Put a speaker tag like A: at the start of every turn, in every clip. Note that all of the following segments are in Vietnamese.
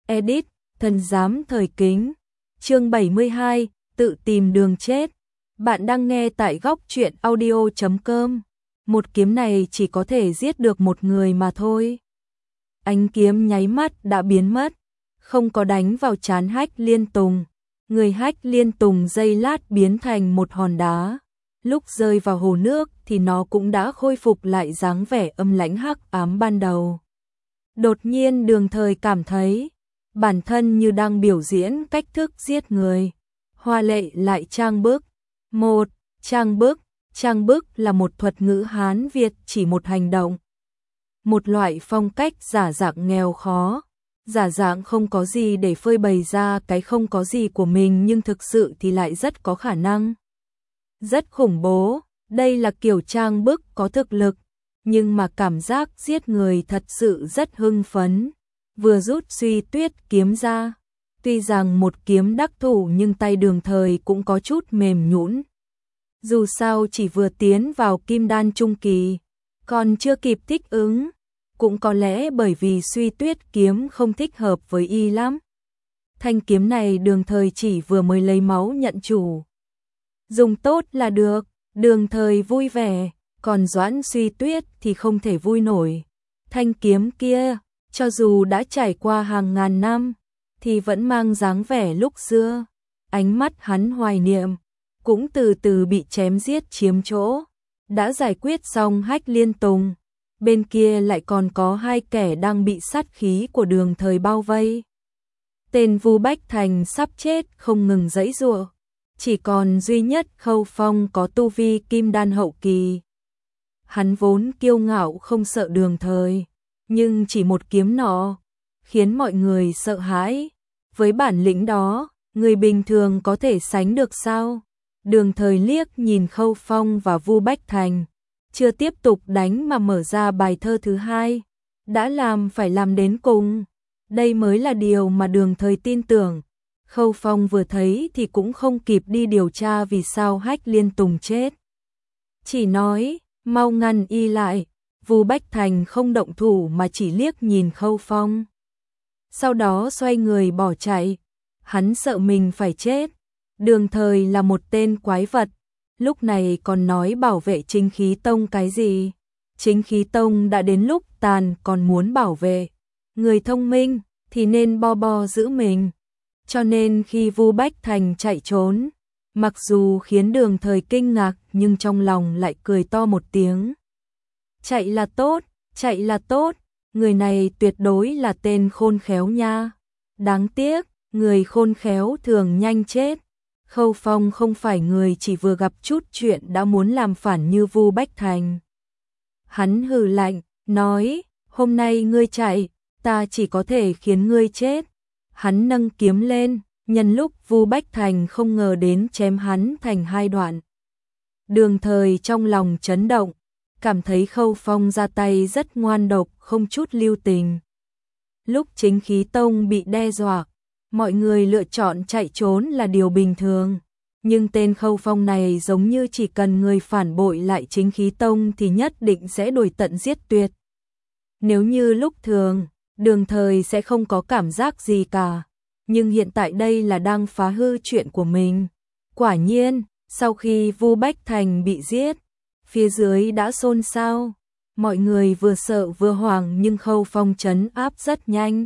A: Edit, Thần giám thời kính. Chương 72, tự tìm đường chết. Bạn đang nghe tại góc truyện audio.com. Một kiếm này chỉ có thể giết được một người mà thôi. Ánh kiếm nháy mắt đã biến mất, không có đánh vào trán Hách Liên Tùng. Người Hách Liên Tùng giây lát biến thành một hòn đá. Lúc rơi vào hồ nước thì nó cũng đã khôi phục lại dáng vẻ âm lãnh hắc ám ban đầu. Đột nhiên Đường Thời cảm thấy bản thân như đang biểu diễn cách thức giết người. Hoa lệ lại trang bức. Trang bức là một thuật ngữ Hán Việt chỉ một hành động. Một loại phong cách giả dạng nghèo khó. Giả dạng không có gì để phơi bày ra cái không có gì của mình nhưng thực sự thì lại rất có khả năng. Rất khủng bố, đây là kiểu trang bức có thực lực, nhưng mà cảm giác giết người thật sự rất hưng phấn. Vừa rút Suy Tuyết kiếm ra, tuy rằng một kiếm đắc thủ nhưng tay Đường Thời cũng có chút mềm nhũn. Dù sao chỉ vừa tiến vào kim đan trung kỳ, còn chưa kịp thích ứng, cũng có lẽ bởi vì Suy Tuyết kiếm không thích hợp với y lắm. Thanh kiếm này Đường Thời chỉ vừa mới lấy máu nhận chủ. Dùng tốt là được, Đường Thời vui vẻ, còn Doãn Suy Tuyết thì không thể vui nổi. Thanh kiếm kia, cho dù đã trải qua hàng ngàn năm, thì vẫn mang dáng vẻ lúc xưa. Ánh mắt hắn hoài niệm, cũng từ từ bị chém giết chiếm chỗ. Đã giải quyết xong Hách Liên Tùng, bên kia lại còn có hai kẻ đang bị sát khí của Đường Thời bao vây. Tên Vu Bách Thành sắp chết không ngừng giãy giụa, chỉ còn duy nhất Khâu Phong có tu vi kim đan hậu kỳ. Hắn vốn kiêu ngạo không sợ Đường Thời, nhưng chỉ một kiếm nọ khiến mọi người sợ hãi. Với bản lĩnh đó, người bình thường có thể sánh được sao? Đường Thời liếc nhìn Khâu Phong và Vu Bách Thành, chưa tiếp tục đánh mà mở ra bài thơ thứ hai. Đã làm phải làm đến cùng. Đây mới là điều mà Đường Thời tin tưởng. Khâu Phong vừa thấy thì cũng không kịp đi điều tra vì sao Hách Liên Tùng chết. Chỉ nói, mau ngăn y lại. Vu Bách Thành không động thủ mà chỉ liếc nhìn Khâu Phong. Sau đó xoay người bỏ chạy. Hắn sợ mình phải chết. Đường Thời là một tên quái vật. Lúc này còn nói bảo vệ Chính Khí Tông cái gì? Chính Khí Tông đã đến lúc tàn còn muốn bảo vệ. Người thông minh thì nên bo giữ mình. Cho nên khi Vu Bách Thành chạy trốn, mặc dù khiến Đường Thời kinh ngạc nhưng trong lòng lại cười to một tiếng. Chạy là tốt, người này tuyệt đối là tên khôn khéo nha. Đáng tiếc, người khôn khéo thường nhanh chết. Khâu Phong không phải người chỉ vừa gặp chút chuyện đã muốn làm phản như Vu Bách Thành. Hắn hừ lạnh, nói, hôm nay ngươi chạy, ta chỉ có thể khiến ngươi chết. Hắn nâng kiếm lên, nhân lúc Vu Bách Thành không ngờ đến chém hắn thành hai đoạn. Đường Thời trong lòng chấn động, cảm thấy Khâu Phong ra tay rất ngoan độc, không chút lưu tình. Lúc Chính Khí Tông bị đe dọa, mọi người lựa chọn chạy trốn là điều bình thường. Nhưng tên Khâu Phong này giống như chỉ cần người phản bội lại Chính Khí Tông thì nhất định sẽ đuổi tận giết tuyệt. Nếu như lúc thường, Đường Thời sẽ không có cảm giác gì cả. Nhưng hiện tại đây là đang phá hư chuyện của mình. Quả nhiên, sau khi Vu Bách Thành bị giết, phía dưới đã xôn xao. Mọi người vừa sợ vừa hoảng nhưng Khâu Phong trấn áp rất nhanh.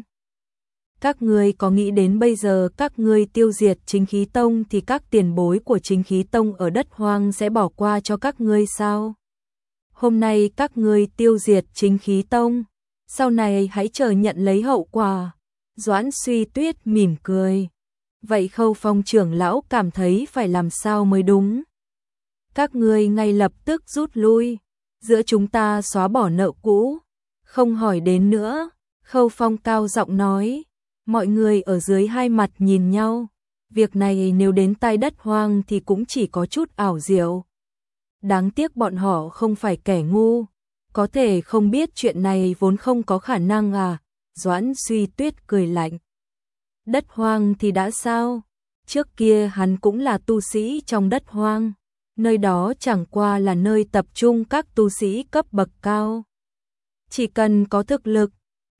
A: Các ngươi có nghĩ đến bây giờ các ngươi tiêu diệt Chính Khí Tông thì các tiền bối của Chính Khí Tông ở đất hoang sẽ bỏ qua cho các ngươi sao? Hôm nay các ngươi tiêu diệt Chính Khí Tông, sau này hãy chờ nhận lấy hậu quả. Doãn Suy Tuyết mỉm cười. Vậy Khâu Phong trưởng lão cảm thấy phải làm sao mới đúng? Các ngươi ngay lập tức rút lui, giữa chúng ta xóa bỏ nợ cũ, không hỏi đến nữa. Khâu Phong cao giọng nói. Mọi người ở dưới hai mặt nhìn nhau. Việc này nếu đến tai đất hoang thì cũng chỉ có chút ảo diệu. Đáng tiếc bọn họ không phải kẻ ngu, có thể không biết chuyện này vốn không có khả năng à? Doãn Suy Tuyết cười lạnh. Đất hoang thì đã sao? Trước kia hắn cũng là tu sĩ trong đất hoang. Nơi đó chẳng qua là nơi tập trung các tu sĩ cấp bậc cao. Chỉ cần có thực lực,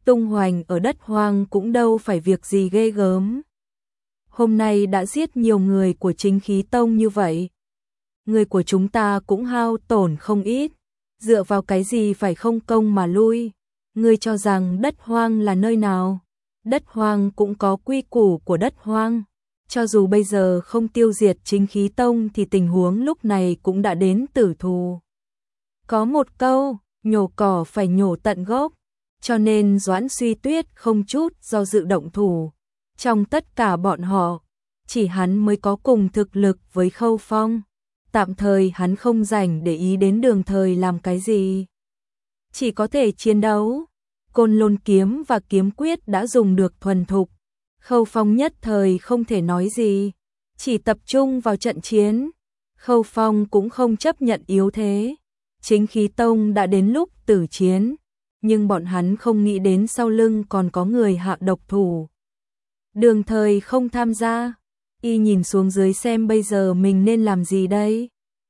A: tung hoành ở đất hoang cũng đâu phải việc gì ghê gớm. Hôm nay đã giết nhiều người của Chính Khí Tông như vậy. Người của chúng ta cũng hao tổn không ít, dựa vào cái gì phải không công mà lui. Ngươi cho rằng đất hoang là nơi nào? Đất hoang cũng có quy củ của đất hoang. Cho dù bây giờ không tiêu diệt Chính Khí Tông thì tình huống lúc này cũng đã đến tử thù. Có một câu, nhổ cỏ phải nhổ tận gốc, cho nên Doãn Suy Tuyết không chút do dự động thủ. Trong tất cả bọn họ, chỉ hắn mới có cùng thực lực với Khâu Phong. Tạm thời hắn không rảnh để ý đến Đường Thời làm cái gì. Chỉ có thể chiến đấu. Côn Lôn kiếm và kiếm quyết đã dùng được thuần thục. Khâu Phong nhất thời không thể nói gì, chỉ tập trung vào trận chiến. Khâu Phong cũng không chấp nhận yếu thế. Chính Khí Tông đã đến lúc tử chiến, nhưng bọn hắn không nghĩ đến sau lưng còn có người hạ độc thủ. Đường Thời không tham gia, y nhìn xuống dưới xem bây giờ mình nên làm gì đây.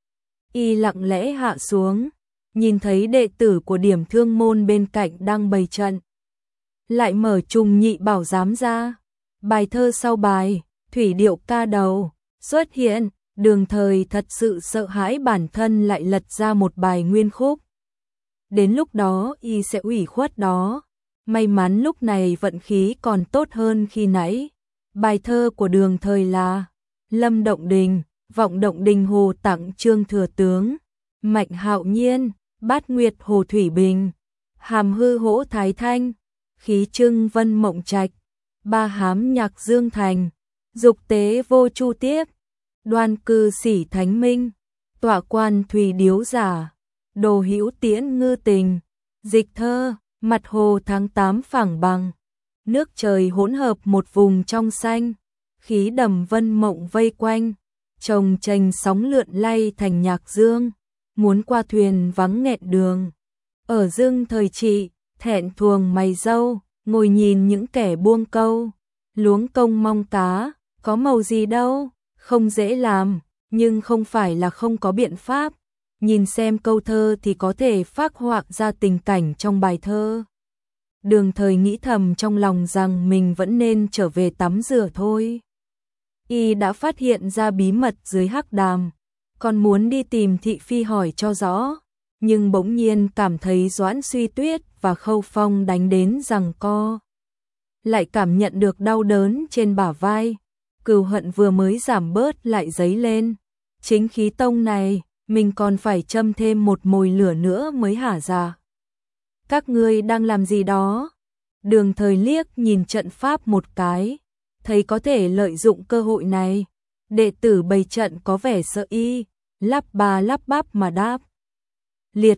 A: Y lặng lẽ hạ xuống, nhìn thấy đệ tử của Điểm Thương môn bên cạnh đang bày trận. Lại mở Trùng Nhị Bảo Giám ra, bài thơ sau bài, thủy điệu ca đầu, xuất hiện. Đường Thời thật sự sợ hãi bản thân lại lật ra một bài nguyên khúc. Đến lúc đó y sẽ ủy khuất đó. May mắn lúc này vận khí còn tốt hơn khi nãy. Bài thơ của Đường Thời là Lâm Động Đình, Vọng Động Đình Hồ tặng Trương Thừa Tướng, Mạnh Hạo Nhiên, Bát Nguyệt Hồ Thủy Bình, Hàm Hư Hỗ Thái Thanh, Khí Trưng Vân Mộng Trạch, Ba Hám Nhạc Dương Thành, Dục Tế Vô Chu Tiếp, Đoan Cư Sỉ Thánh Minh, Tọa Quan Thùy Điếu Giả, Đồ Hữu Tiễn Ngư Tình, Dịch Thơ, Mặt Hồ tháng 8 phẳng bằng, nước trời hỗn hợp một vùng trong xanh, khí đầm vân mộng vây quanh, chồng chành sóng lượn lay thành nhạc dương, muốn qua thuyền vắng nghẹn đường. Ở Dương Thời Trị, thẹn thuồng mày râu, ngồi nhìn những kẻ buông câu, luống công mong cá, có màu gì đâu. Không dễ làm, nhưng không phải là không có biện pháp. Nhìn xem câu thơ thì có thể phác họa ra tình cảnh trong bài thơ. Đường Thời nghĩ thầm trong lòng rằng mình vẫn nên trở về tắm rửa thôi. Y đã phát hiện ra bí mật dưới hắc đàm, còn muốn đi tìm thị phi hỏi cho rõ, nhưng bỗng nhiên cảm thấy Doãn Suy Tuyết và Khâu Phong đánh đến giằng co. Lại cảm nhận được đau đớn trên bả vai. Cừu hận vừa mới giảm bớt lại dấy lên. Chính Khí Tông này, mình còn phải châm thêm một mồi lửa nữa mới hả ra. Các ngươi đang làm gì đó? Đường Thời liếc nhìn trận pháp một cái, thấy có thể lợi dụng cơ hội này. Đệ tử bày trận có vẻ sợ y, lắp ba lắp bắp mà đáp. Liệt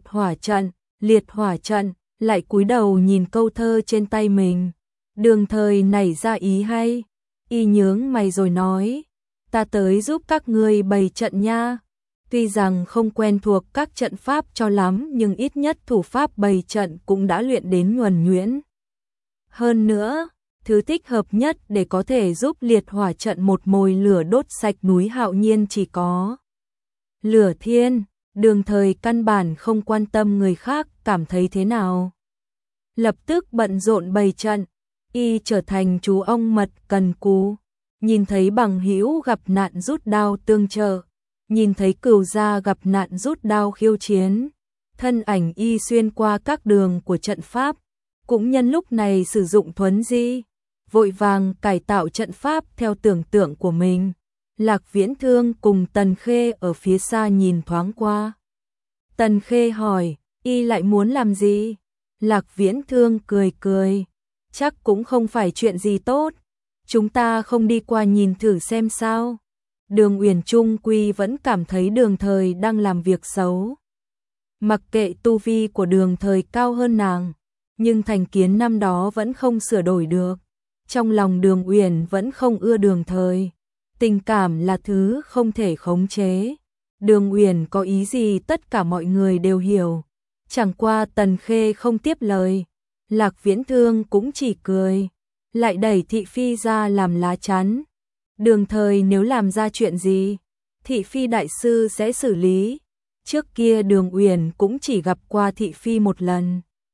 A: hỏa trận, lại cúi đầu nhìn câu thơ trên tay mình. Đường Thời nảy ra ý hay. Y nhướng mày rồi nói, ta tới giúp các ngươi bày trận nha. Tuy rằng không quen thuộc các trận pháp cho lắm nhưng ít nhất thủ pháp bày trận cũng đã luyện đến nhuần nhuyễn. Hơn nữa, thứ thích hợp nhất để có thể giúp liệt hỏa trận một mồi lửa đốt sạch núi Hạo Nhiên chỉ có Lửa Thiên. Đường Thời căn bản không quan tâm người khác cảm thấy thế nào. Lập tức bận rộn bày trận. Y trở thành chú ong mật cần cù, nhìn thấy bằng hữu gặp nạn rút đao tương trợ, nhìn thấy cừu gia gặp nạn rút đao khiêu chiến, thân ảnh y xuyên qua các đường của trận pháp, cũng nhân lúc này sử dụng thuấn di, vội vàng cải tạo trận pháp theo tưởng tượng của mình. Lạc Viễn Thương cùng Tần Khê ở phía xa nhìn thoáng qua. Tần Khê hỏi, y lại muốn làm gì? Lạc Viễn Thương cười cười. Chắc cũng không phải chuyện gì tốt. Chúng ta không đi qua nhìn thử xem sao. Đường Uyển Trung quy vẫn cảm thấy Đường Thời đang làm việc xấu. Mặc kệ tu vi của Đường Thời cao hơn nàng, nhưng thành kiến năm đó vẫn không sửa đổi được. Trong lòng Đường Uyển vẫn không ưa Đường Thời. Tình cảm là thứ không thể khống chế. Đường Uyển có ý gì tất cả mọi người đều hiểu. Chẳng qua Tần Khê không tiếp lời. Lạc Viễn Thương cũng chỉ cười, lại đẩy thị phi ra làm lá chắn. Đường Thời nếu làm ra chuyện gì, thị phi đại sư sẽ xử lý. Trước kia Đường Uyển cũng chỉ gặp qua thị phi một lần.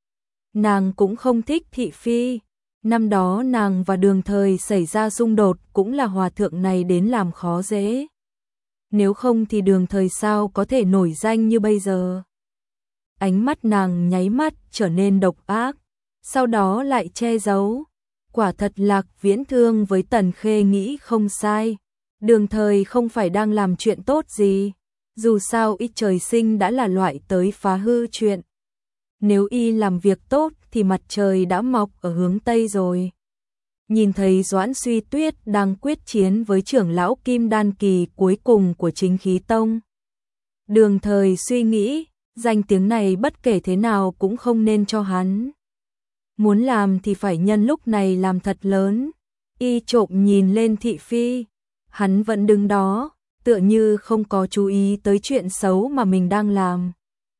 A: Nàng cũng không thích thị phi. Năm đó nàng và Đường Thời xảy ra xung đột cũng là hòa thượng này đến làm khó dễ. Nếu không thì Đường Thời sao có thể nổi danh như bây giờ. Ánh mắt nàng nháy mắt trở nên độc ác, sau đó lại che giấu. Quả thật Lạc Viễn Thương với Tần Khê nghĩ không sai. Đường Thời không phải đang làm chuyện tốt gì. Dù sao y trời sinh đã là loại tới phá hư chuyện. Nếu y làm việc tốt thì mặt trời đã mọc ở hướng Tây rồi. Nhìn thấy Doãn Suy Tuyết đang quyết chiến với trưởng lão Kim Đan kỳ cuối cùng của Chính Khí Tông. Đường Thời suy nghĩ, danh tiếng này bất kể thế nào cũng không nên cho hắn. Muốn làm thì phải nhân lúc này làm thật lớn. Y trộm nhìn lên thị phi, hắn vẫn đứng đó, tựa như không có chú ý tới chuyện xấu mà mình đang làm.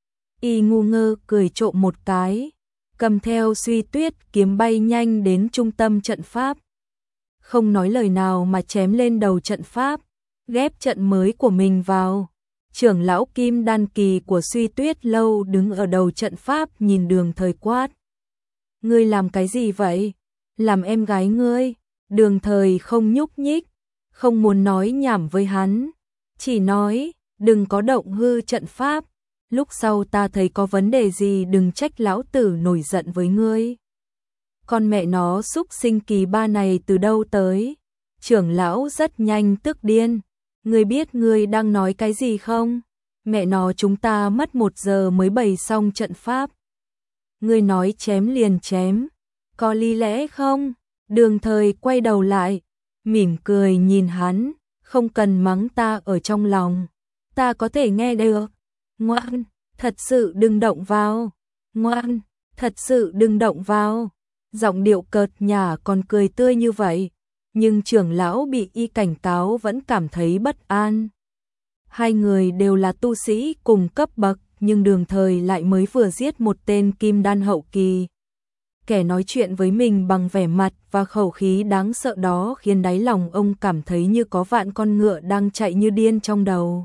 A: Y ngu ngơ cười trộm một cái, cầm theo Suy Tuyết kiếm bay nhanh đến trung tâm trận pháp. Không nói lời nào mà chém lên đầu trận pháp, ghép trận mới của mình vào. Trưởng lão Kim Đan kỳ của Suy Tuyết lâu đứng ở đầu trận pháp nhìn Đường Thời quát. Ngươi làm cái gì vậy? Làm em gái ngươi? Đường Thời không nhúc nhích, không muốn nói nhảm với hắn, chỉ nói, đừng có động hư trận pháp, lúc sau ta thấy có vấn đề gì đừng trách lão tử nổi giận với ngươi. Con mẹ nó xúc sinh kỳ ba này từ đâu tới? Trưởng lão rất nhanh tức điên, ngươi biết ngươi đang nói cái gì không? Mẹ nó chúng ta mất 1 giờ mới bày xong trận pháp. Ngươi nói chém liền chém, có lý lẽ không? Đường Thời quay đầu lại, mỉm cười nhìn hắn, không cần mắng ta ở trong lòng, ta có thể nghe được. Ngoan, thật sự đừng động vào. Ngoan, thật sự đừng động vào. Giọng điệu cợt nhả còn cười tươi như vậy, nhưng trưởng lão bị y cảnh cáo vẫn cảm thấy bất an. Hai người đều là tu sĩ cùng cấp bậc, nhưng Đường Thời lại mới vừa giết một tên kim đan hậu kỳ. Kẻ nói chuyện với mình bằng vẻ mặt và khẩu khí đáng sợ đó khiến đáy lòng ông cảm thấy như có vạn con ngựa đang chạy như điên trong đầu.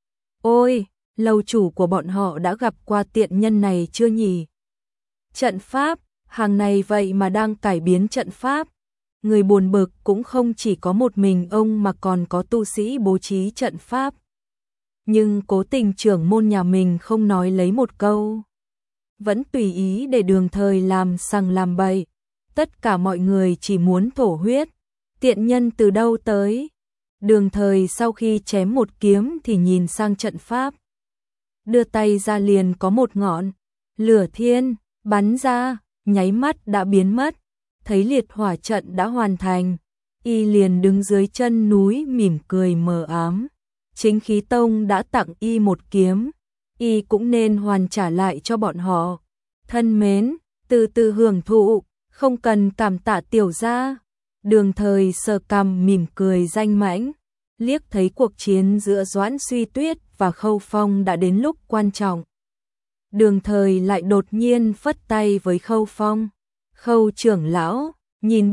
A: Ôi, lầu chủ của bọn họ đã gặp qua tiện nhân này chưa nhỉ? Trận pháp, hàng này vậy mà đang cải biến trận pháp. Người buồn bực cũng không chỉ có một mình ông mà còn có tu sĩ bố trí trận pháp. Nhưng cố tình trưởng môn nhà mình không nói lấy một câu. Vẫn tùy ý để Đường Thời làm sằng làm bậy. Tất cả mọi người chỉ muốn thổ huyết. Tiện nhân từ đâu tới? Đường Thời sau khi chém một kiếm thì nhìn sang trận pháp. Đưa tay ra liền có một ngọn lửa thiên bắn ra, nháy mắt đã biến mất. Thấy liệt hỏa trận đã hoàn thành, y liền đứng dưới chân núi mỉm cười mờ ám. Chính Khí Tông đã tặng y một kiếm, y cũng nên hoàn trả lại cho bọn họ. Thân mến, từ từ hưởng thụ, không cần cảm tạ tiểu gia. Đường Thời sờ cằm mỉm cười danh mãnh, liếc thấy cuộc chiến giữa Doãn Suy Tuyết và Khâu Phong đã đến lúc quan trọng. Đường Thời lại đột nhiên phất tay với Khâu Phong. Khâu trưởng lão, nhìn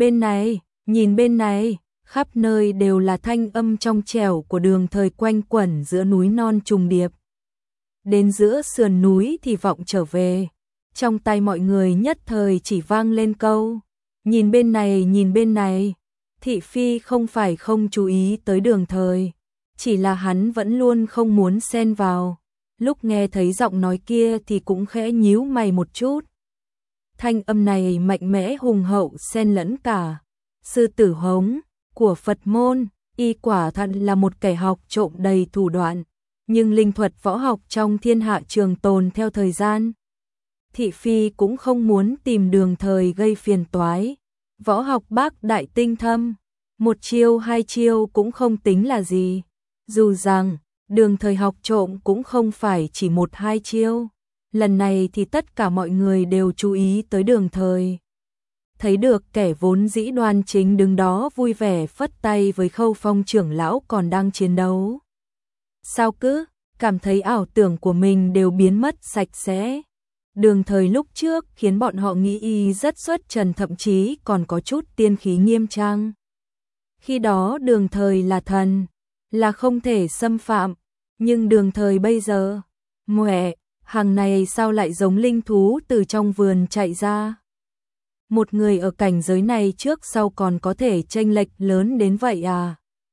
A: bên này, khắp nơi đều là thanh âm trong trẻo của Đường Thời quanh quẩn giữa núi non trùng điệp. Đến giữa sườn núi thì vọng trở về, trong tai mọi người nhất thời chỉ vang lên câu, nhìn bên này. Thị phi không phải không chú ý tới Đường Thời, chỉ là hắn vẫn luôn không muốn xen vào. Lúc nghe thấy giọng nói kia thì cũng khẽ nhíu mày một chút. Thanh âm này mạnh mẽ hùng hậu xen lẫn cả sư tử hống của Phật môn, y quả thật là một kẻ học trộm đầy thủ đoạn, nhưng linh thuật võ học trong thiên hạ trường tồn theo thời gian. Thị phi cũng không muốn tìm Đường Thời gây phiền toái. Võ học bác đại tinh thâm, một chiêu hai chiêu cũng không tính là gì. Dù rằng Đường Thời học trộm cũng không phải chỉ một hai chiêu. Lần này thì tất cả mọi người đều chú ý tới Đường Thời. Thấy được kẻ vốn dĩ đoan chính đứng đó vui vẻ phất tay với Khâu Phong trưởng lão còn đang chiến đấu. Sao cứ cảm thấy ảo tưởng của mình đều biến mất sạch sẽ. Đường Thời lúc trước khiến bọn họ nghĩ y rất xuất trần, thậm chí còn có chút tiên khí nghiêm trang. Khi đó Đường Thời là thần, là không thể xâm phạm, nhưng Đường Thời bây giờ, Hàng này sao lại giống linh thú từ trong vườn chạy ra? Một người ở cảnh giới này trước sau còn có thể chênh lệch lớn đến vậy à?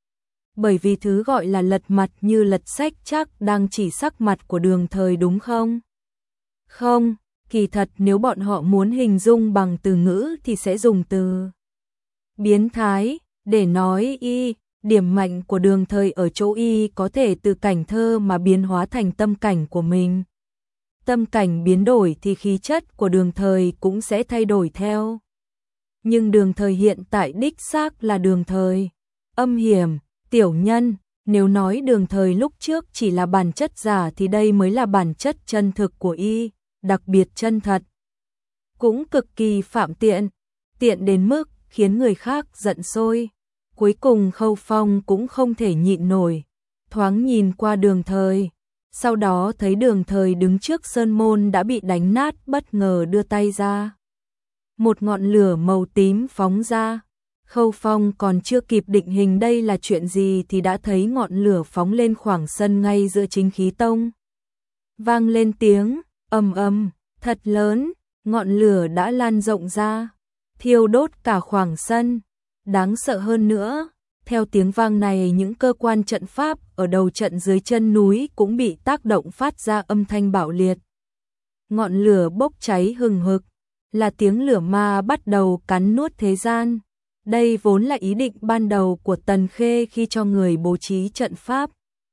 A: Bởi vì thứ gọi là lật mặt như lật sách chắc đang chỉ sắc mặt của Đường Thời đúng không? Không, kỳ thật nếu bọn họ muốn hình dung bằng từ ngữ thì sẽ dùng từ biến thái để nói y. Điểm mạnh của Đường Thời ở chỗ y có thể từ cảnh thơ mà biến hóa thành tâm cảnh của mình. Tâm cảnh biến đổi thì khí chất của Đường Thời cũng sẽ thay đổi theo. Nhưng Đường Thời hiện tại đích xác là Đường Thời âm hiểm, tiểu nhân. Nếu nói Đường Thời lúc trước chỉ là bản chất giả thì đây mới là bản chất chân thực của y, đặc biệt chân thật. Cũng cực kỳ phạm tiện, tiện đến mức khiến người khác giận sôi. Cuối cùng Khâu Phong cũng không thể nhịn nổi, thoáng nhìn qua Đường Thời, sau đó thấy Đường Thời đứng trước sơn môn đã bị đánh nát, bất ngờ đưa tay ra. Một ngọn lửa màu tím phóng ra, Khâu Phong còn chưa kịp định hình đây là chuyện gì thì đã thấy ngọn lửa phóng lên khoảng sân ngay giữa Chính Khí Tông. Vang lên tiếng ầm ầm thật lớn, ngọn lửa đã lan rộng ra, thiêu đốt cả khoảng sân. Đáng sợ hơn nữa, theo tiếng vang này những cơ quan trận pháp ở đầu trận dưới chân núi cũng bị tác động phát ra âm thanh bạo liệt. Ngọn lửa bốc cháy hừng hực, là tiếng lửa ma bắt đầu cắn nuốt thế gian. Đây vốn là ý định ban đầu của Tần Khê khi cho người bố trí trận pháp.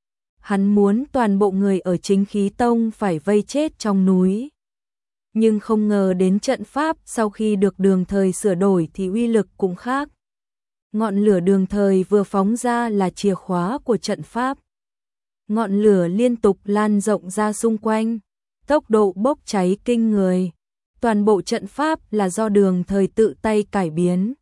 A: Hắn muốn toàn bộ người ở Chính Khí Tông phải vây chết trong núi. Nhưng không ngờ đến trận pháp sau khi được Đường Thời sửa đổi thì uy lực cũng khác. Ngọn lửa Đường Thời vừa phóng ra là chìa khóa của trận pháp. Ngọn lửa liên tục lan rộng ra xung quanh, tốc độ bốc cháy kinh người. Toàn bộ trận pháp là do Đường Thời tự tay cải biến.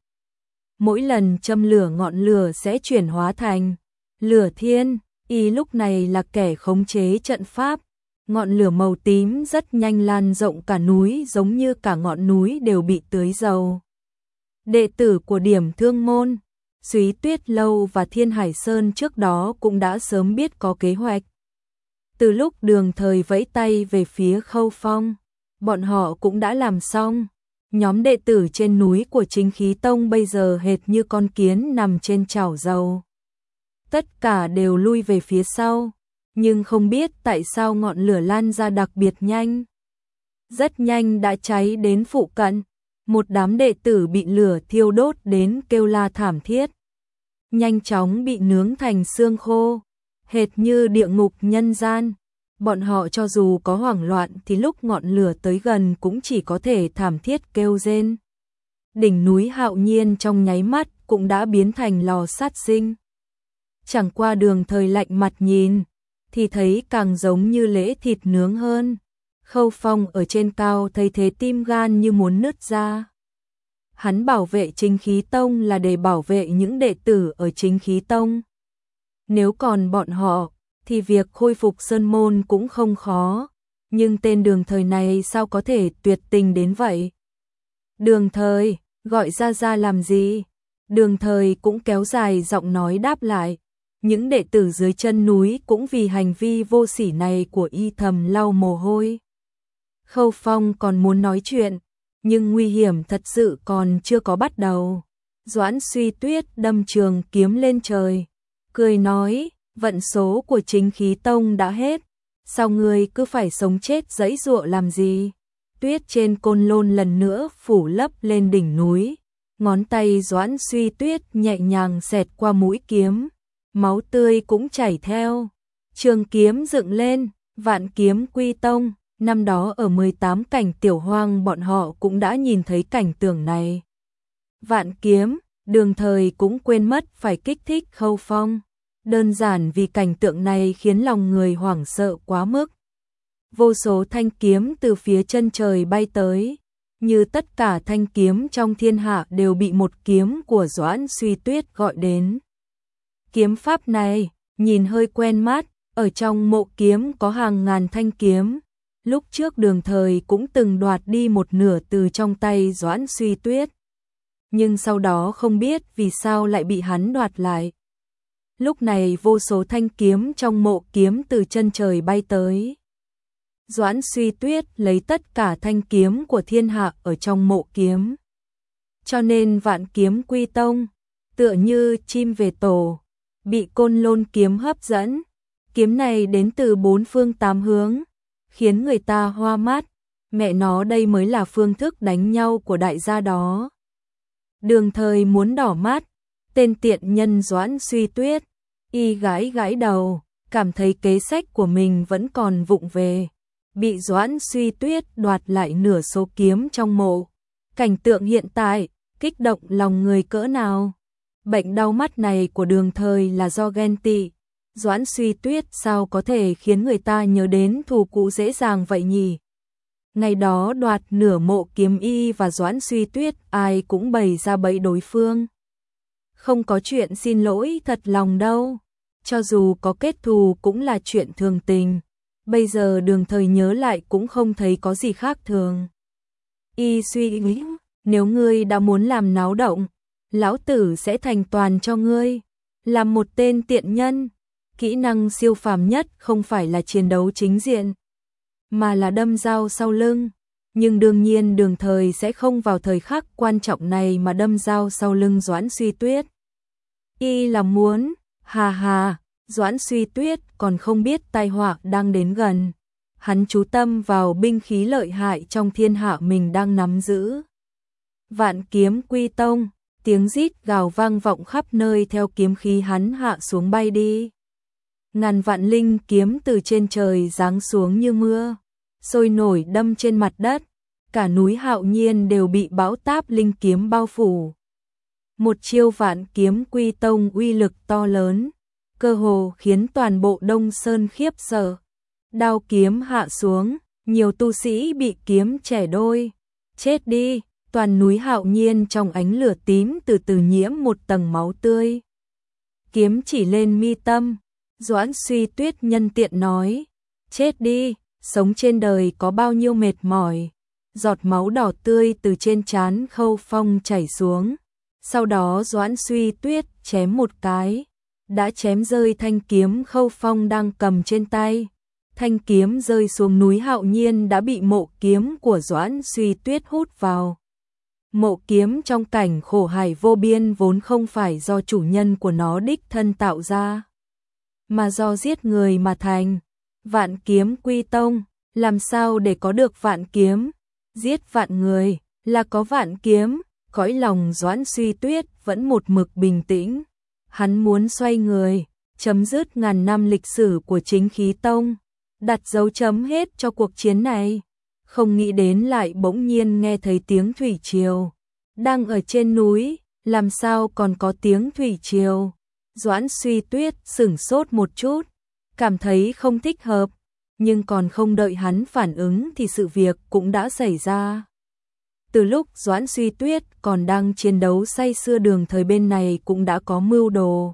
A: Mỗi lần châm lửa ngọn lửa sẽ chuyển hóa thành lửa thiên, y lúc này là kẻ khống chế trận pháp. Ngọn lửa màu tím rất nhanh lan rộng cả núi, giống như cả ngọn núi đều bị tưới dầu. Đệ tử của Điểm Thương Môn, Súy Tuyết Lâu và Thiên Hải Sơn trước đó cũng đã sớm biết có kế hoạch. Từ lúc Đường Thời vẫy tay về phía Khâu Phong, bọn họ cũng đã làm xong. Nhóm đệ tử trên núi của Chính Khí Tông bây giờ hệt như con kiến nằm trên chảo dầu. Tất cả đều lui về phía sau, nhưng không biết tại sao ngọn lửa lan ra đặc biệt nhanh. Rất nhanh đã cháy đến phụ cận, một đám đệ tử bị lửa thiêu đốt đến kêu la thảm thiết. Nhanh chóng bị nướng thành xương khô, hệt như địa ngục nhân gian. Bọn họ cho dù có hoảng loạn thì lúc ngọn lửa tới gần cũng chỉ có thể thảm thiết kêu rên. Đỉnh núi Hạo Nhiên trong nháy mắt cũng đã biến thành lò sát sinh. Chẳng qua Đường Thời lạnh mặt nhìn, thì thấy càng giống như lễ thịt nướng hơn. Khâu Phong ở trên cao thấy thế tim gan như muốn nứt ra. Hắn bảo vệ Chính Khí Tông là để bảo vệ những đệ tử ở Chính Khí Tông. Nếu còn bọn họ, thì việc khôi phục sơn môn cũng không khó. Nhưng tên Đường Thời này sao có thể tuyệt tình đến vậy? Đường Thời, gọi ra làm gì? Đường Thời cũng kéo dài giọng nói đáp lại. Những đệ tử dưới chân núi cũng vì hành vi vô sỉ này của y thầm lau mồ hôi. Khâu Phong còn muốn nói chuyện, nhưng nguy hiểm thật sự còn chưa có bắt đầu. Doãn Suy Tuyết đâm trường kiếm lên trời, cười nói, vận số của Chính Khí Tông đã hết, sao ngươi cứ phải sống chết giãy giụa làm gì? Tuyết trên côn lôn lần nữa phủ lấp lên đỉnh núi, ngón tay Doãn Suy Tuyết nhẹ nhàng xẹt qua mũi kiếm, máu tươi cũng chảy theo. Trường kiếm dựng lên, Vạn Kiếm Quy Tông. Năm đó ở 18 cảnh Tiểu Hoang bọn họ cũng đã nhìn thấy cảnh tượng này. Vạn kiếm, Đường Thời cũng quên mất phải kích thích Khâu Phong. Đơn giản vì cảnh tượng này khiến lòng người hoảng sợ quá mức. Vô số thanh kiếm từ phía chân trời bay tới, như tất cả thanh kiếm trong thiên hạ đều bị một kiếm của Doãn Suy Tuyết gọi đến. Kiếm pháp này, nhìn hơi quen mắt, ở trong mộ kiếm có hàng ngàn thanh kiếm. Lúc trước Đường Thời cũng từng đoạt đi một nửa từ trong tay Doãn Suy Tuyết. Nhưng sau đó không biết vì sao lại bị hắn đoạt lại. Lúc này vô số thanh kiếm trong mộ kiếm từ chân trời bay tới. Doãn Suy Tuyết lấy tất cả thanh kiếm của thiên hạ ở trong mộ kiếm. Cho nên Vạn Kiếm Quy Tông, tựa như chim về tổ, bị Côn Lôn kiếm hấp dẫn. Kiếm này đến từ bốn phương tám hướng, khiến người ta hoa mắt. Mẹ nó, đây mới là phương thức đánh nhau của đại gia đó. Đường Thời muốn đỏ mắt, tên tiện nhân Doãn Suy Tuyết, y gãi gãi đầu, cảm thấy kế sách của mình vẫn còn vụng về. Bị Doãn Suy Tuyết đoạt lại nửa số kiếm trong mộ. Cảnh tượng hiện tại, kích động lòng người cỡ nào. Bệnh đau mắt này của Đường Thời là do ghen tị. Doãn Suy Tuyết sao có thể khiến người ta nhớ đến thù cũ dễ dàng vậy nhỉ? Ngày đó đoạt nửa mộ kiếm y và Doãn Suy Tuyết ai cũng bày ra bẫy đối phương. Không có chuyện xin lỗi thật lòng đâu. Cho dù có kết thù cũng là chuyện thường tình. Bây giờ Đường Thời nhớ lại cũng không thấy có gì khác thường. Y suy nghĩ, nếu ngươi đã muốn làm náo động, lão tử sẽ thành toàn cho ngươi. Làm một tên tiện nhân, kỹ năng siêu phàm nhất không phải là chiến đấu chính diện, mà là đâm dao sau lưng. Nhưng đương nhiên Đường Thời sẽ không vào thời khắc quan trọng này mà đâm dao sau lưng Doãn Suy Tuyết. Y là muốn, hà hà, Doãn Suy Tuyết còn không biết tai họa đang đến gần. Hắn chú tâm vào binh khí lợi hại trong thiên hạ mình đang nắm giữ. Vạn Kiếm Quy Tông, tiếng rít gào vang vọng khắp nơi theo kiếm khí hắn hạ xuống bay đi. Ngàn vạn linh kiếm từ trên trời giáng xuống như mưa, sôi nổi đâm trên mặt đất. Cả núi Hạo Nhiên đều bị bão táp linh kiếm bao phủ. Một chiêu Vạn Kiếm Quy Tông uy lực to lớn, cơ hồ khiến toàn bộ Đông Sơn khiếp sợ. Đao kiếm hạ xuống, nhiều tu sĩ bị kiếm chẻ đôi. Chết đi, toàn núi Hạo Nhiên trong ánh lửa tím từ từ nhiễm một tầng máu tươi. Kiếm chỉ lên mi tâm, Doãn Suy Tuyết nhân tiện nói, chết đi, sống trên đời có bao nhiêu mệt mỏi. Giọt máu đỏ tươi từ trên trán Khâu Phong chảy xuống. Sau đó Doãn Suy Tuyết chém một cái, đã chém rơi thanh kiếm Khâu Phong đang cầm trên tay. Thanh kiếm rơi xuống núi Hạo Nhiên đã bị mộ kiếm của Doãn Suy Tuyết hút vào. Mộ kiếm trong cảnh khổ hải vô biên vốn không phải do chủ nhân của nó đích thân tạo ra, mà do giết người mà thành. Vạn Kiếm Quy Tông, làm sao để có được vạn kiếm? Giết vạn người là có vạn kiếm. Cõi lòng Doãn Suy Tuyết vẫn một mực bình tĩnh. Hắn muốn xoay người, chấm dứt ngàn năm lịch sử của Chính Khí Tông, đặt dấu chấm hết cho cuộc chiến này. Không nghĩ đến lại bỗng nhiên nghe thấy tiếng thủy triều. Đang ở trên núi, làm sao còn có tiếng thủy triều? Doãn Suy Tuyết sửng sốt một chút, cảm thấy không thích hợp, nhưng còn không đợi hắn phản ứng thì sự việc cũng đã xảy ra. Từ lúc Doãn Suy Tuyết còn đang chiến đấu say sưa, Đường Thời bên này cũng đã có mưu đồ.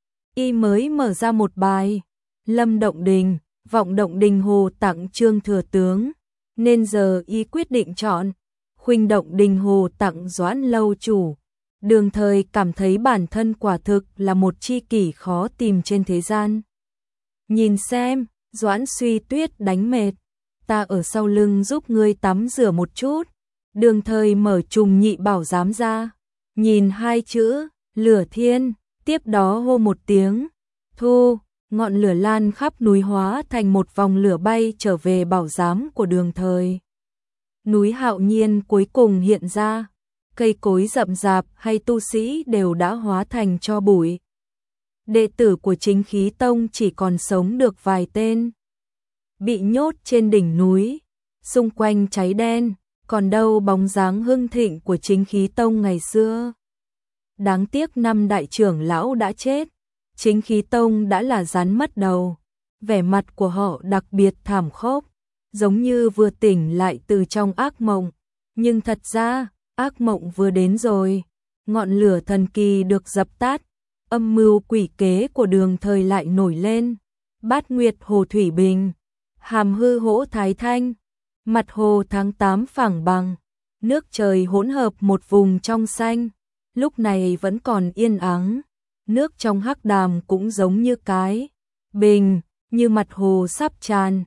A: Y mới mở ra một bài, Lâm Động Đình, Vọng Động Đình Hồ tặng Trương Thừa Tướng, nên giờ y quyết định chọn Khuynh Động Đình Hồ tặng Doãn Lâu Chủ. Đường Thời cảm thấy bản thân quả thực là một tri kỷ khó tìm trên thế gian. Nhìn xem, Doãn Suy Tuyết đánh mệt, ta ở sau lưng giúp ngươi tắm rửa một chút. Đường Thời mở trùng nhị bảo giám ra, nhìn hai chữ Lửa Thiên, tiếp đó hô một tiếng thu, ngọn lửa lan khắp núi hóa thành một vòng lửa bay trở về bảo giám của Đường Thời. Núi Hạo Nhiên cuối cùng hiện ra, cây cối rậm rạp hay tu sĩ đều đã hóa thành tro bụi. Đệ tử của Chính Khí Tông chỉ còn sống được vài tên, bị nhốt trên đỉnh núi, xung quanh cháy đen. Còn đâu bóng dáng hưng thịnh của Chính Khí Tông ngày xưa. Đáng tiếc năm đại trưởng lão đã chết, Chính Khí Tông đã là rắn mất đầu. Vẻ mặt của họ đặc biệt thảm khốc, giống như vừa tỉnh lại từ trong ác mộng. Nhưng thật ra, ác mộng vừa đến rồi. Ngọn lửa thần kỳ được dập tắt, âm mưu quỷ kế của Đường Thời lại nổi lên. Bát Nguyệt Hồ Thủy Bình, Hàm Hư Hỗ Thái Thanh. Mặt hồ tháng 8 phẳng bằng, nước trời hỗn hợp một vùng trong xanh, lúc này vẫn còn yên ắng. Nước trong hắc đàm cũng giống như cái bình, như mặt hồ sắp tràn.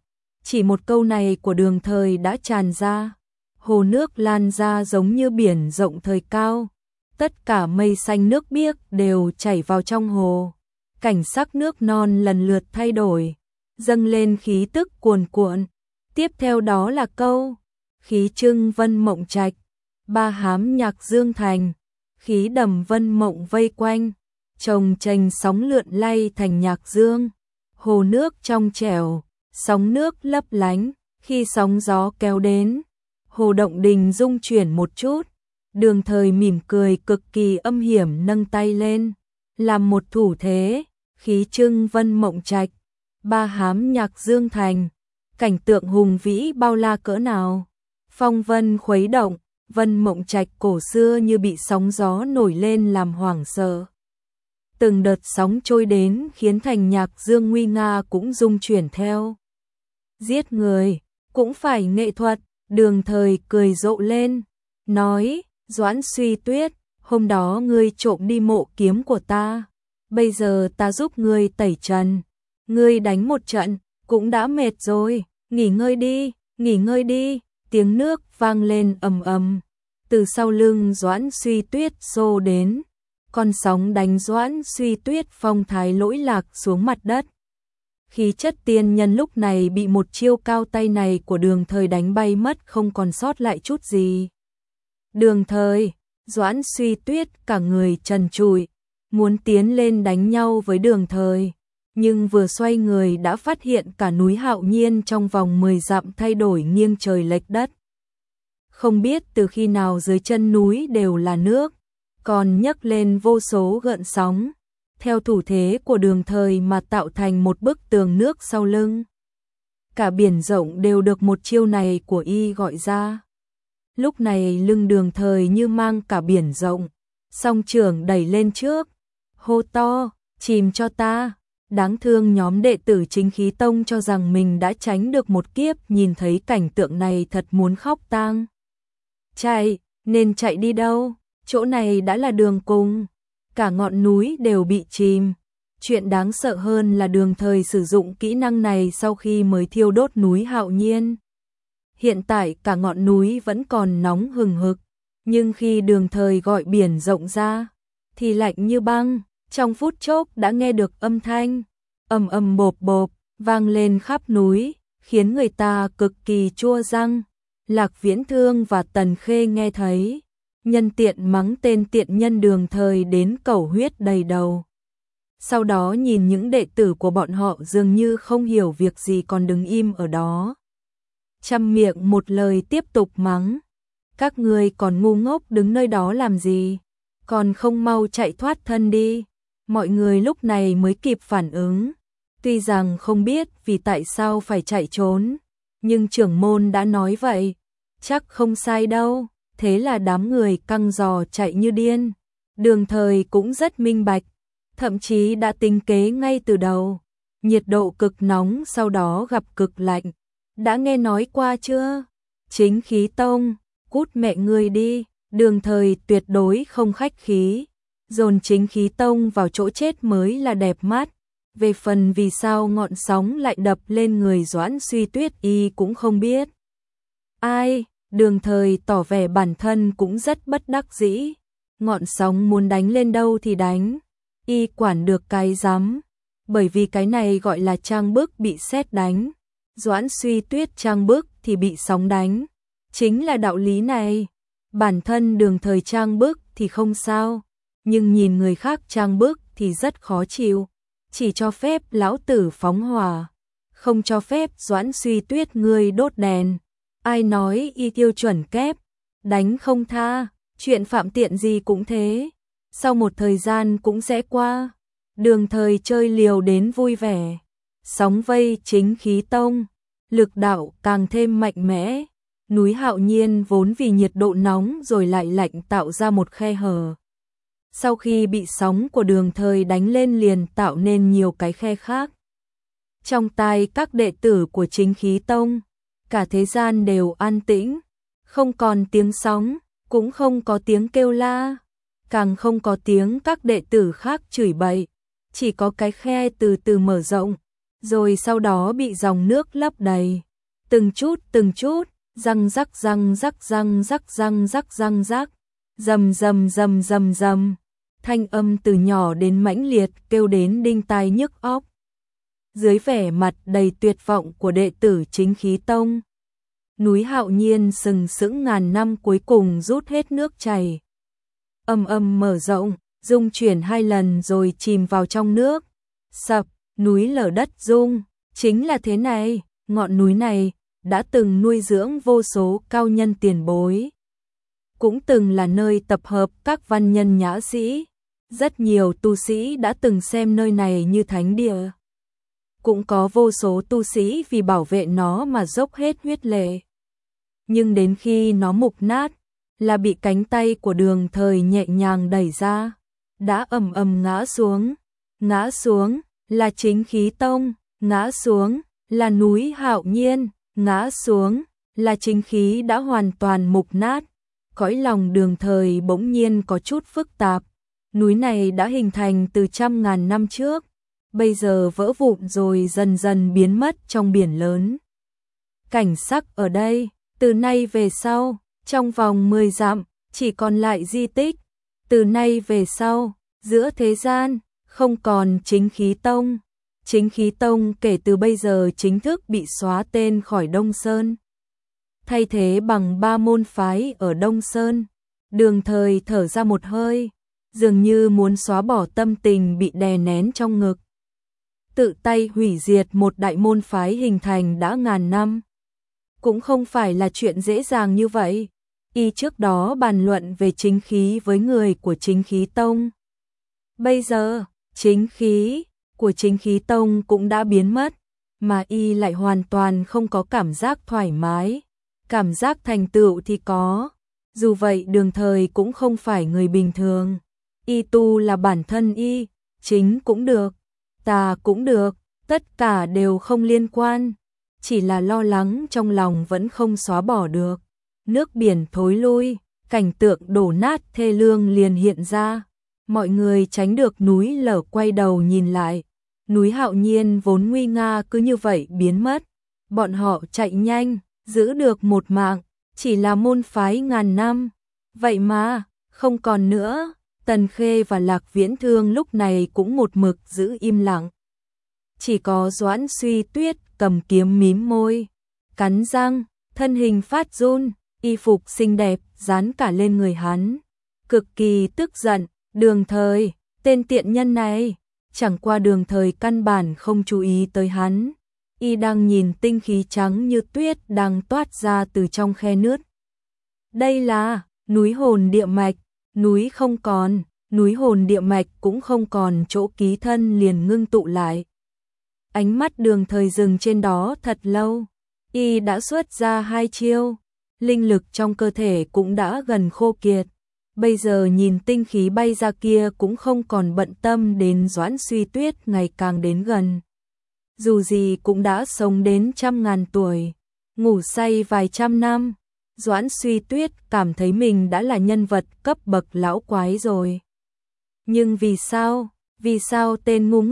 A: Chỉ một câu này của Đường Thời đã tràn ra, hồ nước lan ra giống như biển rộng thời cao, tất cả mây xanh nước biếc đều chảy vào trong hồ, cảnh sắc nước non lần lượt thay đổi, dâng lên khí tức cuồn cuộn. Tiếp theo đó là câu khí trưng vân mộng trạch, ba hám nhạc dương thành, khí đầm vân mộng vây quanh, chồng chành sóng lượn lay thành nhạc dương, hồ nước trong trẻo, sóng nước lấp lánh, khi sóng gió kéo đến, hồ động đình rung chuyển một chút. Đường Thời mỉm cười cực kỳ âm hiểm nâng tay lên, làm một thủ thế, khí trưng vân mộng trạch, ba hám nhạc dương thành, cảnh tượng hùng vĩ bao la cỡ nào. Phong vân khuấy động, vân mộng trạch cổ xưa như bị sóng gió nổi lên làm hoảng sợ. Từng đợt sóng trôi đến khiến thành nhạc dương nguy nga cũng rung chuyển theo. Giết người, cũng phải nghệ thuật, Đường Thời cười rộ lên, nói, Doãn Suy Tuyết, hôm đó ngươi trộm đi mộ kiếm của ta, bây giờ ta giúp ngươi tẩy trần, ngươi đánh một trận, cũng đã mệt rồi, nghỉ ngơi đi, tiếng nước vang lên ầm ầm, từ sau lưng Doãn Suy Tuyết xô đến, con sóng đánh Doãn Suy Tuyết phong thái lỗi lạc xuống mặt đất. Khí chất tiên nhân lúc này bị một chiêu cao tay này của Đường Thời đánh bay mất không còn sót lại chút gì. Đường Thời, Doãn Suy Tuyết cả người trần trụi, muốn tiến lên đánh nhau với Đường Thời, nhưng vừa xoay người đã phát hiện cả núi Hạo Nhiên trong vòng 10 dặm thay đổi nghiêng trời lệch đất. Không biết từ khi nào dưới chân núi đều là nước, còn nhấc lên vô số gợn sóng, theo thủ thế của Đường Thời mà tạo thành một bức tường nước sau lưng. Cả biển rộng đều được một chiêu này của y gọi ra. Lúc này lưng Đường Thời như mang cả biển rộng, song trưởng đẩy lên trước, hô to, chìm cho ta. Đáng thương nhóm đệ tử Chính Khí Tông cho rằng mình đã tránh được một kiếp, nhìn thấy cảnh tượng này thật muốn khóc tang. Chạy, nên chạy đi đâu, chỗ này đã là đường cùng, cả ngọn núi đều bị chìm. Chuyện đáng sợ hơn là Đường Thời sử dụng kỹ năng này sau khi mới thiêu đốt núi Hạo Nhiên. Hiện tại cả ngọn núi vẫn còn nóng hừng hực, nhưng khi Đường Thời gọi biển rộng ra, thì lạnh như băng, trong phút chốc đã nghe được âm thanh, ầm ầm bộp bộp, vang lên khắp núi, khiến người ta cực kỳ chua răng. Lạc Viễn Thương và Tần Khê nghe thấy, nhân tiện mắng tên tiện nhân Đường Thời đến cẩu huyết đầy đầu. Sau đó nhìn những đệ tử của bọn họ dường như không hiểu việc gì còn đứng im ở đó. Chăm miệng một lời tiếp tục mắng. Các ngươi còn ngu ngốc đứng nơi đó làm gì? Còn không mau chạy thoát thân đi. Mọi người lúc này mới kịp phản ứng. Tuy rằng không biết vì tại sao phải chạy trốn, nhưng trưởng môn đã nói vậy, chắc không sai đâu. Thế là đám người căng giò chạy như điên. Đường Thời cũng rất minh bạch, thậm chí đã tính kế ngay từ đầu. Nhiệt độ cực nóng sau đó gặp cực lạnh. Đã nghe nói qua chưa? Chính Khí Tông, cút mẹ ngươi đi. Đường Thời tuyệt đối không khách khí, dồn Chính Khí Tông vào chỗ chết mới là đẹp mắt. Về phần vì sao ngọn sóng lại đập lên người Doãn Suy Tuyết y cũng không biết. Ai, Đường Thời tỏ vẻ bản thân cũng rất bất đắc dĩ. Ngọn sóng muốn đánh lên đâu thì đánh, y quản được cái rắm. Bởi vì cái này gọi là trang bức bị sét đánh. Doãn Suy Tuyết trang bức thì bị sóng đánh. Chính là đạo lý này. Bản thân Đường Thời trang bức thì không sao, nhưng nhìn người khác trang bức thì rất khó chịu. Chỉ cho phép lão tử phóng hỏa, không cho phép Doãn Suy Tuyết ngươi đốt đèn. Ai nói y tiêu chuẩn kép, đánh không tha, chuyện phạm tiện gì cũng thế. Sau một thời gian cũng sẽ qua. Đường Thời chơi liều đến vui vẻ. Sóng vây Chính Khí Tông, lực đạo càng thêm mạnh mẽ. Núi Hạo Nhiên vốn vì nhiệt độ nóng rồi lại lạnh tạo ra một khe hở. Sau khi bị sóng của Đường Thời đánh lên liền tạo nên nhiều cái khe khác. Trong tai các đệ tử của Chính Khí Tông, cả thế gian đều an tĩnh, không còn tiếng sóng, cũng không có tiếng kêu la, càng không có tiếng các đệ tử khác chửi bậy, chỉ có cái khe từ từ mở rộng, rồi sau đó bị dòng nước lấp đầy. từng chút, răng rắc răng rắc răng rắc răng rắc răng rắc, rầm rầm rầm rầm rầm, thanh âm từ nhỏ đến mãnh liệt kêu đến đinh tai nhức óc. Dưới vẻ mặt đầy tuyệt vọng của đệ tử Chính Khí Tông, núi Hạo Nhiên sừng sững ngàn năm cuối cùng rút hết nước chảy. Âm âm mở rộng, rung chuyển 2 lần rồi chìm vào trong nước. Sập, núi lở đất rung, chính là thế này, ngọn núi này đã từng nuôi dưỡng vô số cao nhân tiền bối. Cũng từng là nơi tập hợp các văn nhân nhã sĩ, rất nhiều tu sĩ đã từng xem nơi này như thánh địa. Cũng có vô số tu sĩ vì bảo vệ nó mà dốc hết huyết lệ. Nhưng đến khi nó mục nát, là bị cánh tay của Đường Thời nhẹ nhàng đẩy ra, đã ầm ầm ngã xuống, là Chính Khí Tông, ngã xuống, là núi Hạo Nhiên, ngã xuống, là chính khí đã hoàn toàn mục nát. Cõi lòng Đường Thời bỗng nhiên có chút phức tạp, núi này đã hình thành từ trăm ngàn năm trước, bây giờ vỡ vụn rồi dần dần biến mất trong biển lớn. Cảnh sắc ở đây, từ nay về sau, trong vòng 10 dặm, chỉ còn lại di tích. Từ nay về sau, giữa thế gian, không còn Chính Khí Tông. Chính Khí Tông kể từ bây giờ chính thức bị xóa tên khỏi Đông Sơn, thay thế bằng 3 môn phái ở Đông Sơn. Đường Thời thở ra một hơi, dường như muốn xóa bỏ tâm tình bị đè nén trong ngực. Tự tay hủy diệt một đại môn phái hình thành đã ngàn năm, cũng không phải là chuyện dễ dàng như vậy. Y trước đó bàn luận về chính khí với người của Chính Khí Tông. Bây giờ, chính khí của Chính Khí Tông cũng đã biến mất, mà y lại hoàn toàn không có cảm giác thoải mái. Cảm giác thành tựu thì có, dù vậy Đường Thời cũng không phải người bình thường. Y tu là bản thân y, chính cũng được, tà cũng được, tất cả đều không liên quan, chỉ là lo lắng trong lòng vẫn không xóa bỏ được. Nước biển thối lui, cảnh tượng đổ nát thê lương liền hiện ra. Mọi người tránh được núi lở quay đầu nhìn lại. Núi Hạo Nhiên vốn nguy nga cứ như vậy biến mất. Bọn họ chạy nhanh, giữ được một mạng, chỉ là môn phái ngàn năm. Vậy mà, không còn nữa. Tần Khê và Lạc Viễn Thương lúc này cũng một mực giữ im lặng. Chỉ có Doãn Suy Tuyết cầm kiếm mím môi, cắn răng, thân hình phát run, y phục xinh đẹp dán cả lên người hắn. Cực kỳ tức giận, Đường Thời, tên tiện nhân này. Chẳng qua Đường Thời căn bản không chú ý tới hắn. Y đang nhìn tinh khí trắng như tuyết đang toát ra từ trong khe nứt. Đây là núi hồn địa mạch, núi không còn, núi hồn địa mạch cũng không còn chỗ ký thân liền ngưng tụ lại. Ánh mắt Đường Thời dừng trên đó thật lâu. Y đã xuất ra 2 chiêu, linh lực trong cơ thể cũng đã gần khô kiệt. Bây giờ nhìn tinh khí bay ra kia cũng không còn bận tâm đến Doãn Suy Tuyết ngày càng đến gần. Dù gì cũng đã sống đến trăm ngàn tuổi, ngủ say vài trăm năm. Doãn Suy Tuyết cảm thấy mình đã là nhân vật cấp bậc lão quái rồi. Nhưng vì sao tên ngu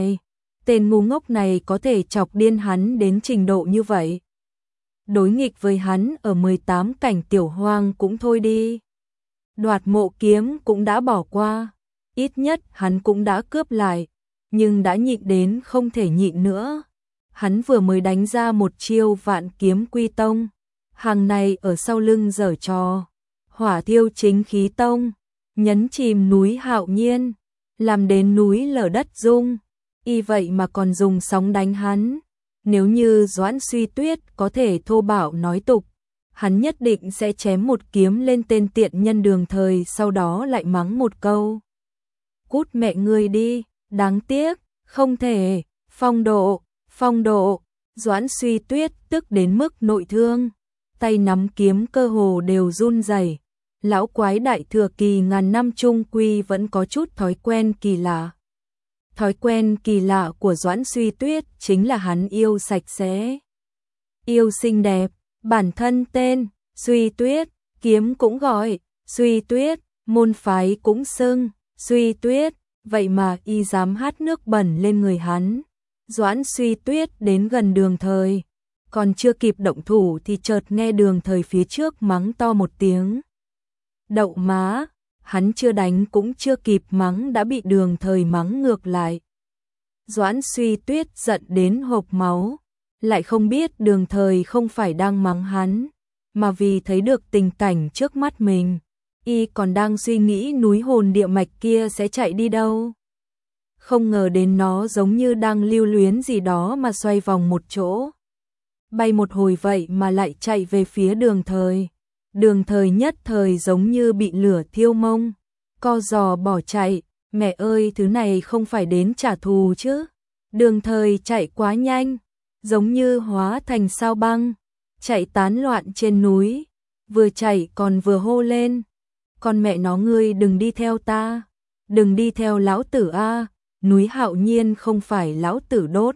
A: ngốc này có thể chọc điên hắn đến trình độ như vậy? Đối nghịch với hắn ở 18 cảnh tiểu hoang cũng thôi đi. Đoạt Mộ kiếm cũng đã bỏ qua, ít nhất hắn cũng đã cướp lại, nhưng đã nhịn đến không thể nhịn nữa. Hắn vừa mới đánh ra một chiêu Vạn Kiếm Quy Tông, hàng này ở sau lưng giở trò, hỏa thiêu Chính Khí Tông, nhấn chìm núi Hạo Nhiên, làm đến núi lở đất rung. Y vậy mà còn dùng sóng đánh hắn. Nếu như Doãn Suy Tuyết có thể thô bạo nói tục, hắn nhất định sẽ chém một kiếm lên tên tiện nhân Đường Thời, sau đó lại mắng một câu. Cút mẹ ngươi đi, đáng tiếc, không thể, phong độ, Doãn Suy Tuyết tức đến mức nội thương, tay nắm kiếm cơ hồ đều run rẩy. Lão quái đại thừa kỳ ngàn năm trung quy vẫn có chút thói quen kỳ lạ. Thói quen kỳ lạ của Doãn Suy Tuyết chính là hắn yêu sạch sẽ, yêu xinh đẹp. Bản thân tên Suy Tuyết, kiếm cũng gọi Suy Tuyết, môn phái cũng xưng Suy Tuyết, vậy mà y dám hát nước bẩn lên người hắn. Doãn Suy Tuyết đến gần Đường Thời, Còn chưa kịp động thủ thì chợt nghe Đường Thời phía trước mắng to một tiếng. Đậu má, hắn chưa đánh cũng chưa kịp mắng đã bị Đường Thời mắng ngược lại. Doãn Suy Tuyết giận đến hộc máu, lại không biết Đường Thời không phải đang mắng hắn, mà vì thấy được tình cảnh trước mắt mình, y còn đang suy nghĩ núi hồn địa mạch kia sẽ chạy đi đâu. Không ngờ đến nó giống như đang lưu luyến gì đó mà xoay vòng một chỗ. Bay một hồi vậy mà lại chạy về phía Đường Thời. Đường Thời nhất thời giống như bị lửa thiêu mông, co giò bỏ chạy. Mẹ ơi, thứ này không phải đến trả thù chứ. Đường Thời chạy quá nhanh, giống như hóa thành sao băng, chạy tán loạn trên núi, vừa chạy còn vừa hô lên. Con mẹ nó, ngươi đừng đi theo ta, đừng đi theo lão tử a, núi Hạo Nhiên không phải lão tử đốt,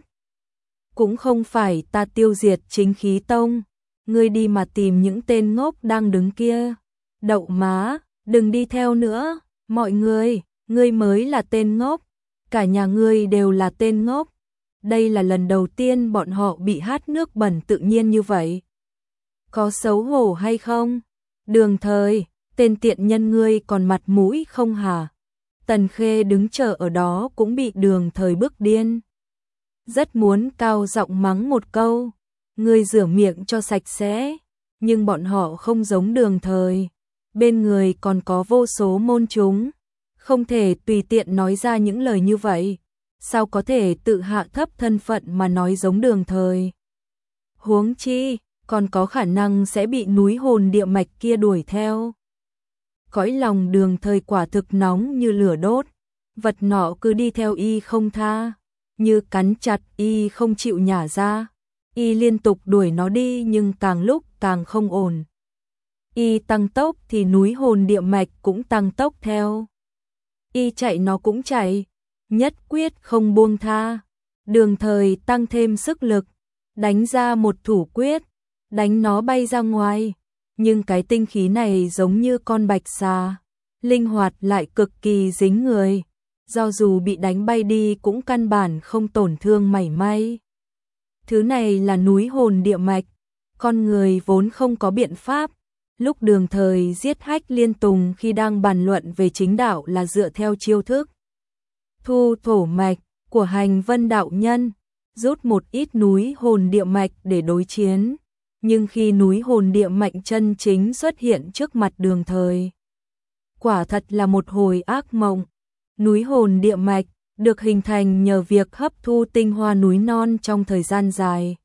A: cũng không phải ta tiêu diệt Chính Khí Tông, ngươi đi mà tìm những tên ngốc đang đứng kia. Đậu má, đừng đi theo nữa, mọi người, ngươi mới là tên ngốc, cả nhà ngươi đều là tên ngốc. Đây là lần đầu tiên bọn họ bị hát nước bẩn tự nhiên như vậy. Có xấu hổ hay không? Đường Thời, tên tiện nhân, ngươi còn mặt mũi không hả? Tần Khê đứng chờ ở đó cũng bị Đường Thời bức điên. Rất muốn cao giọng mắng một câu, ngươi rửa miệng cho sạch sẽ, nhưng bọn họ không giống Đường Thời, bên người còn có vô số môn chúng, không thể tùy tiện nói ra những lời như vậy, sao có thể tự hạ thấp thân phận mà nói giống Đường Thời. Huống chi, còn có khả năng sẽ bị núi hồn địa mạch kia đuổi theo. Cõi lòng Đường Thời quả thực nóng như lửa đốt, vật nọ cứ đi theo y không tha, như cắn chặt y không chịu nhả ra. Y liên tục đuổi nó đi nhưng càng lúc càng không ổn. Y tăng tốc thì núi hồn địa mạch cũng tăng tốc theo. Y chạy nó cũng chạy, nhất quyết không buông tha. Đường Thời tăng thêm sức lực, đánh ra một thủ quyết, đánh nó bay ra ngoài. Nhưng cái tinh khí này giống như con bạch xà, linh hoạt lại cực kỳ dính người. Do dù bị đánh bay đi cũng căn bản không tổn thương mảy may. Thứ này là núi hồn địa mạch, con người vốn không có biện pháp. Lúc Đường Thời giết Hách Liên Tùng khi đang bàn luận về chính đạo là dựa theo chiêu thức thu thổ mạch của Hành Vân đạo nhân, rút một ít núi hồn địa mạch để đối chiến. Nhưng khi núi hồn địa mạch chân chính xuất hiện trước mặt Đường Thời, quả thật là một hồi ác mộng. Núi hồn địa mạch được hình thành nhờ việc hấp thu tinh hoa núi non trong thời gian dài.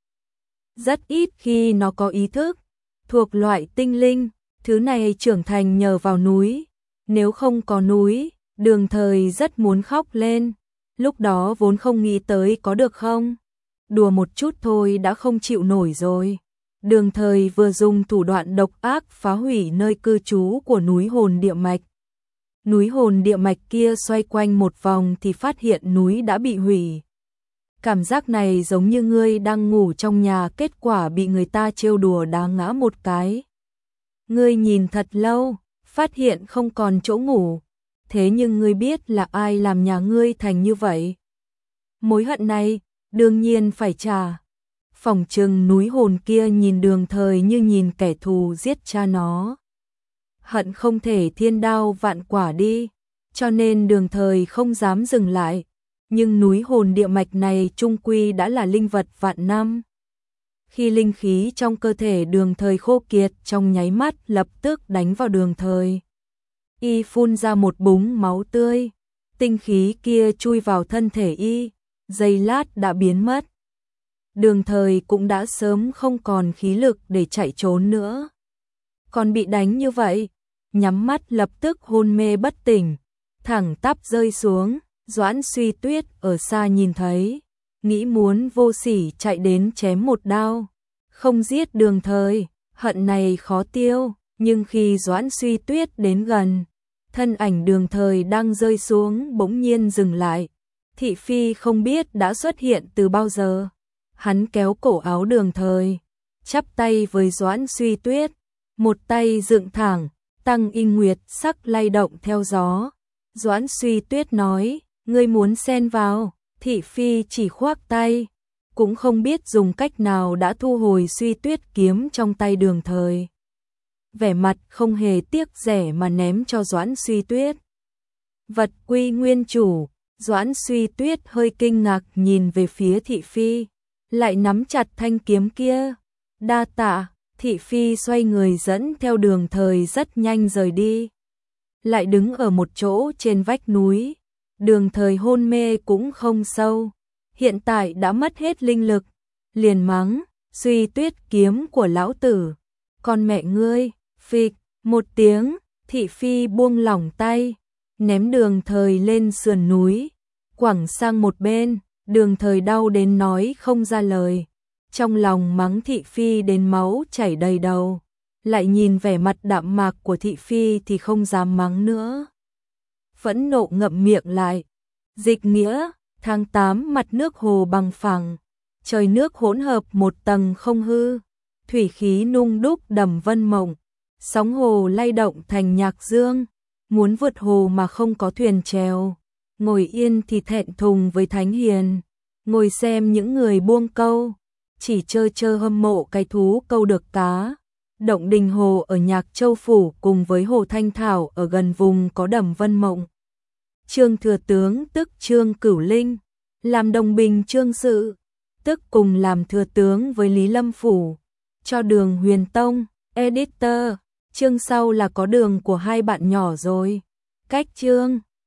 A: Rất ít khi nó có ý thức, thuộc loại tinh linh, thứ này trưởng thành nhờ vào núi. Nếu không có núi, Đường Thời rất muốn khóc lên, lúc đó vốn không nghĩ tới có được không. Đùa một chút thôi đã không chịu nổi rồi. Đường Thời vừa dùng thủ đoạn độc ác phá hủy nơi cư trú của núi hồn địa mạch. Núi hồn địa mạch kia xoay quanh một vòng thì phát hiện núi đã bị hủy. Cảm giác này giống như ngươi đang ngủ trong nhà, kết quả bị người ta trêu đùa đá ngã một cái. Ngươi nhìn thật lâu, phát hiện không còn chỗ ngủ. Thế nhưng ngươi biết là ai làm nhà ngươi thành như vậy? Mối hận này, đương nhiên phải trả. Phỏng chừng núi hồn kia nhìn Đường Thời như nhìn kẻ thù giết cha nó. Hận không thể thiên đao vạn quả đi, cho nên Đường Thời không dám dừng lại. Nhưng núi hồn địa mạch này chung quy đã là linh vật vạn năm. Khi linh khí trong cơ thể Đường Thời khô kiệt, trong nháy mắt lập tức đánh vào Đường Thời. Y phun ra một búng máu tươi, tinh khí kia chui vào thân thể y, giây lát đã biến mất. Đường Thời cũng đã sớm không còn khí lực để chạy trốn nữa. Còn bị đánh như vậy, nhắm mắt lập tức hôn mê bất tỉnh, thẳng tắp rơi xuống. Doãn Suy Tuyết ở xa nhìn thấy, nghĩ muốn vô sỉ chạy đến chém một đao, không giết Đường Thời, hận này khó tiêu. Nhưng khi Doãn Suy Tuyết đến gần, thân ảnh Đường Thời đang rơi xuống bỗng nhiên dừng lại. Thị phi không biết đã xuất hiện từ bao giờ. Hắn kéo cổ áo Đường Thời, chắp tay với Doãn Suy Tuyết, một tay dựng thẳng, tăng y nguyệt sắc lay động theo gió. Doãn Suy Tuyết nói, ngươi muốn xen vào? Thị phi chỉ khoác tay, cũng không biết dùng cách nào đã thu hồi Suy Tuyết kiếm trong tay Đường Thời. Vẻ mặt không hề tiếc rẻ mà ném cho Doãn Suy Tuyết. Vật quy nguyên chủ, Doãn Suy Tuyết hơi kinh ngạc nhìn về phía thị phi, lại nắm chặt thanh kiếm kia. Đa tạ, thị phi xoay người dẫn theo Đường Thời rất nhanh rời đi. Lại đứng ở một chỗ trên vách núi, Đường Thời hôn mê cũng không sâu, hiện tại đã mất hết linh lực, liền mắng, Suy Tuyết kiếm của lão tử, con mẹ ngươi, phịch, một tiếng, thị phi buông lỏng tay, ném Đường Thời lên sườn núi, quẳng sang một bên. Đường Thời đau đến nói không ra lời, trong lòng mắng thị phi đến máu chảy đầy đầu, lại nhìn vẻ mặt đạm mạc của thị phi thì không dám mắng nữa. Phẫn nộ ngậm miệng lại. Dịch nghĩa, tháng 8 mặt nước hồ bằng phẳng, trời nước hỗn hợp một tầng không hư, thủy khí nung đúc đầm vân mộng, sóng hồ lay động thành nhạc dương, muốn vượt hồ mà không có thuyền chèo, ngồi yên thì thẹn thùng với thánh hiền, ngồi xem những người buông câu, chỉ trơ trơ hâm mộ cái thú câu được cá. Động Đình Hồ ở Nhạc Châu Phủ cùng với Hồ Thanh Thảo ở gần vùng có đầm Vân Mộng. Trương Thừa Tướng tức Trương Cửu Linh, làm đồng bình trương sự, tức cùng làm thừa tướng với Lý Lâm Phủ, cho Đường Huyền Tông, editor, chương sau là có đường của hai bạn nhỏ rồi. Cách chương